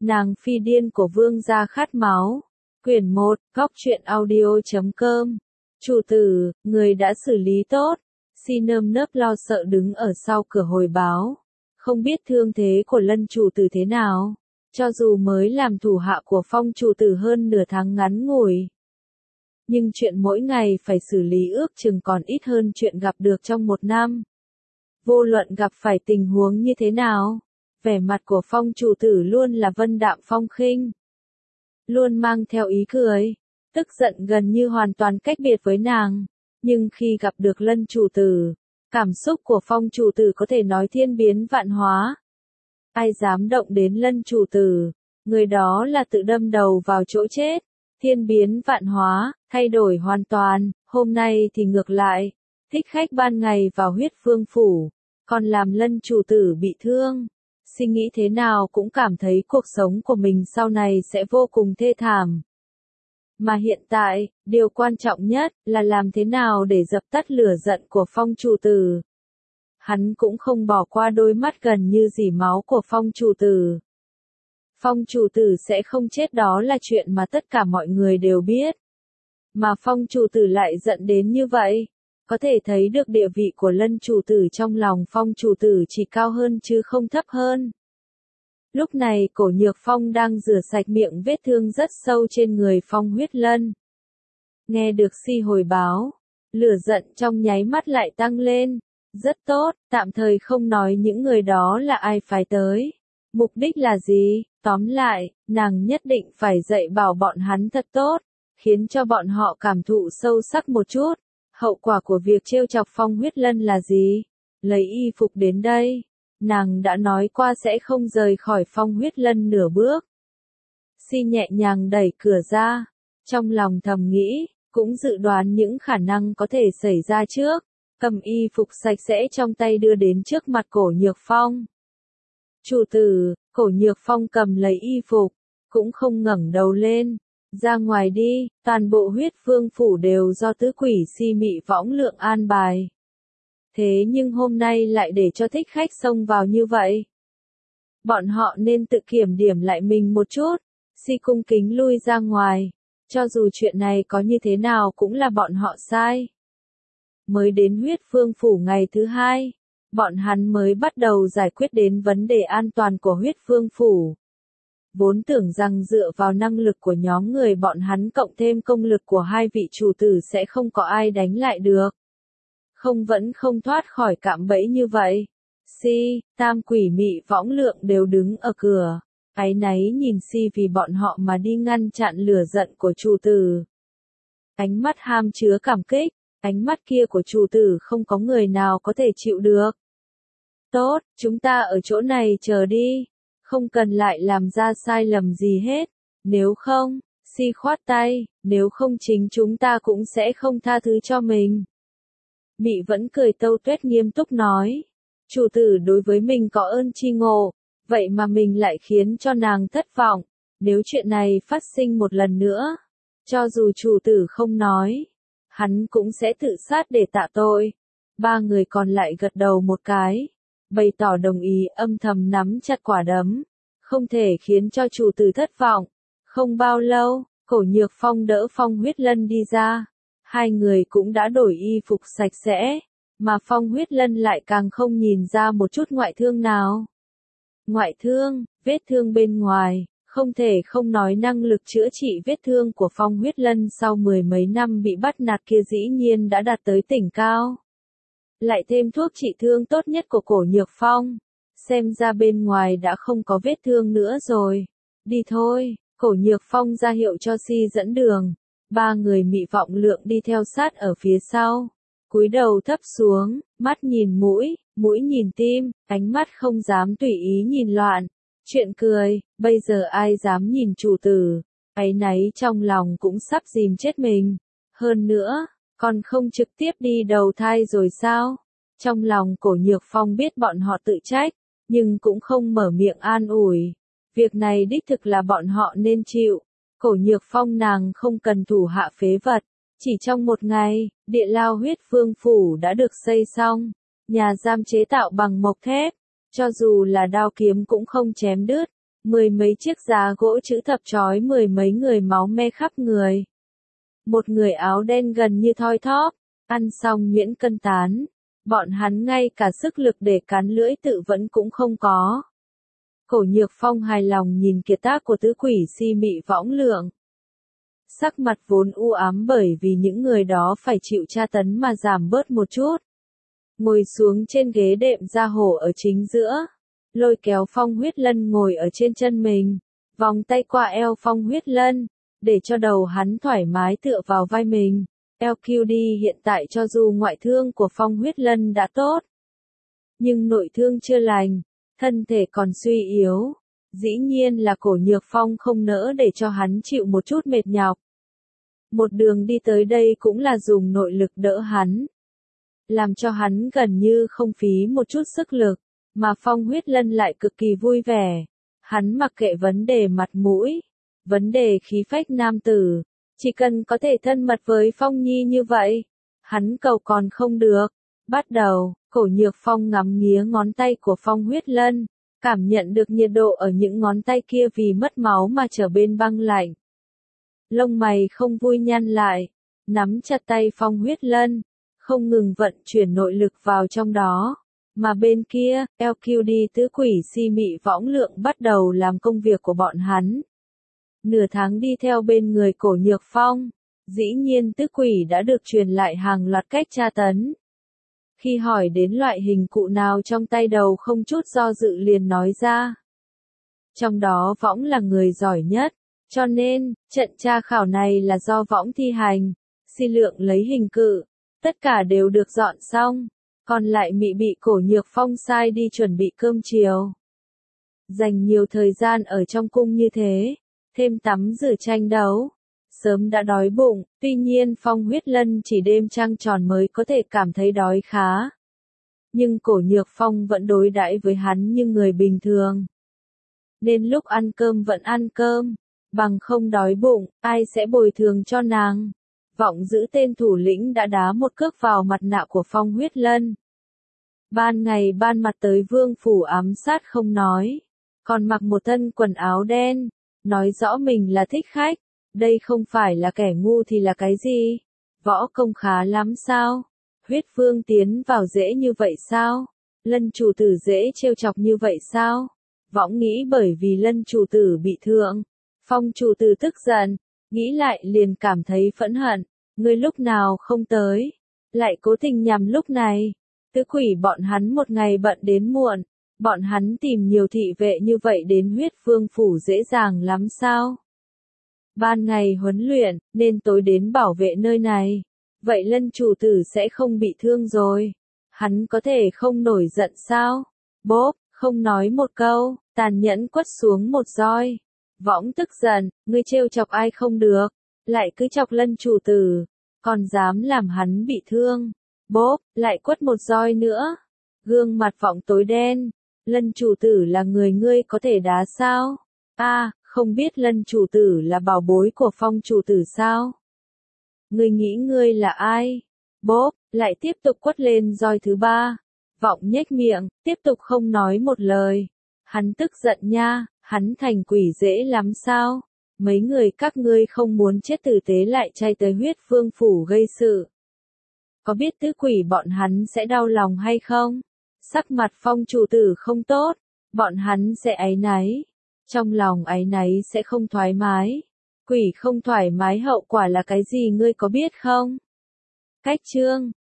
Nàng phi điên của vương gia khát máu. Quyển 1, Góc truyện audio.com. Chủ tử, người đã xử lý tốt. Si nơm nớp lo sợ đứng ở sau cửa hồi báo. Không biết thương thế của Lân chủ tử thế nào. Cho dù mới làm thủ hạ của Phong chủ tử hơn nửa tháng ngắn ngủi. Nhưng chuyện mỗi ngày phải xử lý ước chừng còn ít hơn chuyện gặp được trong một năm. Vô luận gặp phải tình huống như thế nào, vẻ mặt của Phong chủ tử luôn là vân đạm phong khinh. Luôn mang theo ý cười, tức giận gần như hoàn toàn cách biệt với nàng. Nhưng khi gặp được Lân chủ tử, cảm xúc của Phong chủ tử có thể nói thiên biến vạn hóa. Ai dám động đến Lân chủ tử, người đó là tự đâm đầu vào chỗ chết. Thiên biến vạn hóa, thay đổi hoàn toàn, hôm nay thì ngược lại. Thích khách ban ngày vào huyết phương phủ, còn làm Lân chủ tử bị thương. Suy nghĩ thế nào cũng cảm thấy cuộc sống của mình sau này sẽ vô cùng thê thảm. Mà hiện tại, điều quan trọng nhất là làm thế nào để dập tắt lửa giận của Phong chủ tử. Hắn cũng không bỏ qua đôi mắt gần như dỉ máu của Phong chủ tử. Phong chủ tử sẽ không chết đó là chuyện mà tất cả mọi người đều biết. Mà Phong chủ tử lại giận đến như vậy. Có thể thấy được địa vị của Lân chủ tử trong lòng Phong chủ tử chỉ cao hơn chứ không thấp hơn. Lúc này Cổ Nhược Phong đang rửa sạch miệng vết thương rất sâu trên người Phong Huyết Lân. Nghe được Si hồi báo, lửa giận trong nháy mắt lại tăng lên. Rất tốt, tạm thời không nói những người đó là ai phải tới. Mục đích là gì? Tóm lại, nàng nhất định phải dạy bảo bọn hắn thật tốt, khiến cho bọn họ cảm thụ sâu sắc một chút. Hậu quả của việc trêu chọc Phong Huyết Lân là gì? Lấy y phục đến đây. Nàng đã nói qua sẽ không rời khỏi Phong Huyết Lân nửa bước. Si nhẹ nhàng đẩy cửa ra. Trong lòng thầm nghĩ, cũng dự đoán những khả năng có thể xảy ra trước. Cầm y phục sạch sẽ trong tay đưa đến trước mặt Cổ Nhược Phong. Chủ tử, Cổ Nhược Phong cầm lấy y phục, cũng không ngẩng đầu lên. Ra ngoài đi, toàn bộ huyết phương phủ đều do tứ quỷ Si Mị Võng Lượng an bài. Thế nhưng hôm nay lại để cho thích khách xông vào như vậy. Bọn họ nên tự kiểm điểm lại mình một chút. Si cung kính lui ra ngoài. Cho dù chuyện này có như thế nào cũng là bọn họ sai. Mới đến huyết phương phủ ngày thứ 2, bọn hắn mới bắt đầu giải quyết đến vấn đề an toàn của huyết phương phủ. Vốn tưởng rằng dựa vào năng lực của nhóm người bọn hắn cộng thêm công lực của hai vị chủ tử sẽ không có ai đánh lại được. Không vẫn không thoát khỏi cạm bẫy như vậy. Si, Tam Quỷ Mị Võng Lượng đều đứng ở cửa. Áy náy nhìn Si vì bọn họ mà đi ngăn chặn lửa giận của chủ tử. Ánh mắt ham chứa cảm kích, ánh mắt kia của chủ tử không có người nào có thể chịu được. Tốt, chúng ta ở chỗ này chờ đi. Không cần lại làm ra sai lầm gì hết. Nếu không, Si khoát tay, nếu không chính chúng ta cũng sẽ không tha thứ cho mình. Mị vẫn cười tâu tuét nghiêm túc nói. Chủ tử đối với mình có ơn chi ngộ, vậy mà mình lại khiến cho nàng thất vọng. Nếu chuyện này phát sinh một lần nữa, cho dù chủ tử không nói, hắn cũng sẽ tự sát để tạ tội. Ba người còn lại gật đầu một cái, bày tỏ đồng ý, âm thầm nắm chặt quả đấm. Không thể khiến cho chủ tử thất vọng. Không bao lâu, Cổ Nhược Phong đỡ Phong Huyết Lân đi ra. Hai người cũng đã đổi y phục sạch sẽ, mà Phong Huyết Lân lại càng không nhìn ra một chút ngoại thương nào. Ngoại thương, vết thương bên ngoài, không thể không nói năng lực chữa trị vết thương của Phong Huyết Lân sau 10 mấy năm bị bắt nạt kia dĩ nhiên đã đạt tới đỉnh cao. Lại thêm thuốc trị thương tốt nhất của Cổ Nhược Phong. Xem ra bên ngoài đã không có vết thương nữa rồi. Đi thôi, Cổ Nhược Phong ra hiệu cho Si dẫn đường. Ba người Mị Võng Lượng đi theo sát ở phía sau. Cúi đầu thấp xuống, mắt nhìn mũi, mũi nhìn tim, ánh mắt không dám tùy ý nhìn loạn. Chuyện cười, bây giờ ai dám nhìn chủ tử. Áy náy trong lòng cũng sắp dìm chết mình. Hơn nữa, còn không trực tiếp đi đầu thai rồi sao? Trong lòng Cổ Nhược Phong biết bọn họ tự trách, nhưng cũng không mở miệng an ủi. Việc này đích thực là bọn họ nên chịu. Cổ Nhược Phong nàng không cần thủ hạ phế vật. Chỉ trong một ngày, địa lao huyết phương phủ đã được xây xong. Nhà giam chế tạo bằng mộc thép. Cho dù là đao kiếm cũng không chém đứt. 10 mấy chiếc giá gỗ chữ thập trói 10 mấy người máu me khắp người. Một người áo đen gần như thoi thóp, ăn xong nhuyễn cân tán. Bọn hắn ngay cả sức lực để cắn lưỡi tự vẫn cũng không có. Cổ Nhược Phong hài lòng nhìn kiệt tác của tứ quỷ si mị võng lượng. Sắc mặt vốn u ám bởi vì những người đó phải chịu tra tấn mà giảm bớt một chút. Ngồi xuống trên ghế đệm da hổ ở chính giữa. Lôi kéo Phong Huyết Lân ngồi ở trên chân mình. Vòng tay qua eo Phong Huyết Lân. Để cho đầu hắn thoải mái tựa vào vai mình. LQD hiện tại cho dù ngoại thương của Phong Huyết Lân đã tốt. Nhưng nội thương chưa lành. Thân thể còn suy yếu. Dĩ nhiên là Cổ Nhược Phong không nỡ để cho hắn chịu một chút mệt nhọc. Một đường đi tới đây cũng là dùng nội lực đỡ hắn. Làm cho hắn gần như không phí một chút sức lực. Mà Phong Huyết Lân lại cực kỳ vui vẻ. Hắn mặc kệ vấn đề mặt mũi. Vấn đề khí phách nam tử. Chỉ cần có thể thân mật với Phong Nhi như vậy. Hắn cầu còn không được. Bắt đầu, Cổ Nhược Phong ngắm nghía ngón tay của Phong Huyết Lân. Cảm nhận được nhiệt độ ở những ngón tay kia vì mất máu mà trở bên băng lạnh. Lông mày không vui nhăn lại. Nắm chặt tay Phong Huyết Lân. Không ngừng vận chuyển nội lực vào trong đó. Mà bên kia, LQD tứ quỷ si mị võng lượng bắt đầu làm công việc của bọn hắn. Nửa tháng đi theo bên người Cổ Nhược Phong. Dĩ nhiên tứ quỷ đã được truyền lại hàng loạt cách tra tấn. Khi hỏi đến loại hình cụ nào trong tay đầu không chút do dự liền nói ra. Trong đó võng là người giỏi nhất. Cho nên, trận tra khảo này là do võng thi hành. Si lượng lấy hình cự. Tất cả đều được dọn xong. Còn lại mị bị Cổ Nhược Phong sai đi chuẩn bị cơm chiều. Dành nhiều thời gian ở trong cung như thế. Thêm tắm rửa tranh đấu. Sớm đã đói bụng, tuy nhiên Phong Huyết Lân chỉ đêm trăng tròn mới có thể cảm thấy đói khá. Nhưng Cổ Nhược Phong vẫn đối đãi với hắn như người bình thường. Nên lúc ăn cơm vẫn ăn cơm. Bằng không đói bụng, ai sẽ bồi thường cho nàng. Vọng giữ tên thủ lĩnh đã đá một cước vào mặt nạ của Phong Huyết Lân. Ban ngày ban mặt tới vương phủ ám sát không nói. Còn mặc một thân quần áo đen. Nói rõ mình là thích khách. Đây không phải là kẻ ngu thì là cái gì? Võ công khá lắm sao? Huyết vương tiến vào dễ như vậy sao? Lân chủ tử dễ trêu chọc như vậy sao? Võng nghĩ bởi vì lân chủ tử bị thương. Phong chủ tử tức giận. Nghĩ lại liền cảm thấy phẫn hận. Ngươi lúc nào không tới. Lại cố tình nhằm lúc này. Tứ quỷ bọn hắn một ngày bận đến muộn. Bọn hắn tìm nhiều thị vệ như vậy đến huyết vương phủ dễ dàng lắm sao? Ban ngày huấn luyện, nên tối đến bảo vệ nơi này. Vậy lân chủ tử sẽ không bị thương rồi. Hắn có thể không nổi giận sao? Bốp, không nói một câu, tàn nhẫn quất xuống một roi. Võng tức giận, ngươi trêu chọc ai không được. Lại cứ chọc lân chủ tử. Còn dám làm hắn bị thương. Bốp, lại quất một roi nữa. Gương mặt Võng tối đen. Lân chủ tử là người ngươi có thể đá sao? Không biết lân chủ tử là bảo bối của Phong chủ tử sao? Ngươi nghĩ ngươi là ai? Bốp, lại tiếp tục quất lên roi thứ ba. Võng nhếch miệng, tiếp tục không nói một lời. Hắn tức giận nha, hắn thành quỷ dễ lắm sao? Mấy người các ngươi không muốn chết tử tế lại chay tới huyết vương phủ gây sự. Có biết tứ quỷ bọn hắn sẽ đau lòng hay không? Sắc mặt Phong chủ tử không tốt, bọn hắn sẽ áy náy. Trong lòng áy náy sẽ không thoải mái. Quỷ không thoải mái hậu quả là cái gì ngươi có biết không? Cách chương